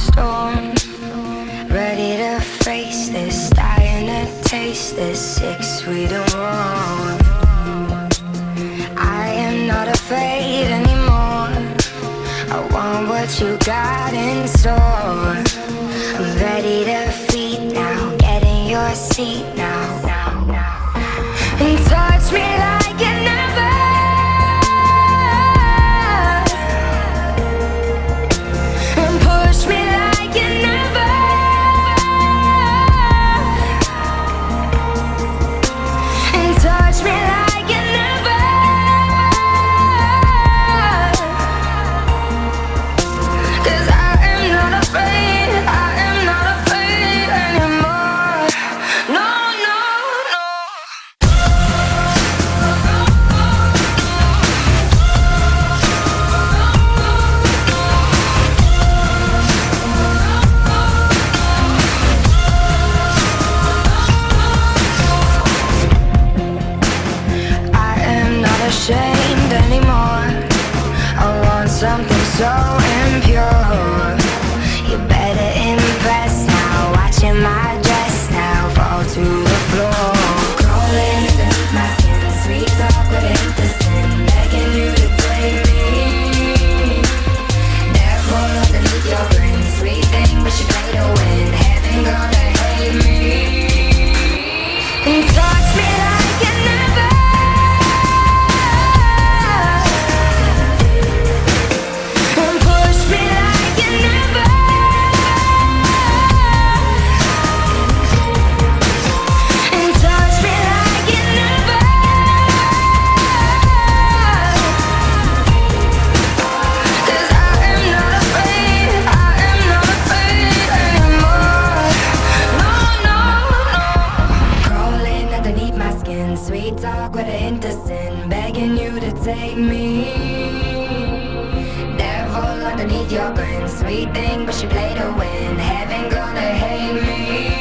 storm, ready to face this, dying to taste this, sick, sweet and warm. I am not afraid anymore. I want what you got in store. I'm ready to feed now, get in your seat now, and touch me like you never. And push me like you never. And touch me like you never. 'Cause I am not afraid, I am not afraid anymore. No, no, no. I am not ashamed anymore. I want something so impure. You better impress now. Watching my dress now fall to the floor. Crawling underneath my skin, sweet talk with innocent, begging you to take me. Devil underneath your grin, sweet thing, but you play to win. Heaven gonna hate me. And touch me like you never. And push me like you never. And touch me like you never. 'Cause I am not afraid, I am not afraid anymore. No, no, no. Crawling underneath my skin, sweet talk with an innocent, begging you to take me. Devil underneath your grin, sweet thing, but she play to win. Heaven gonna hate me.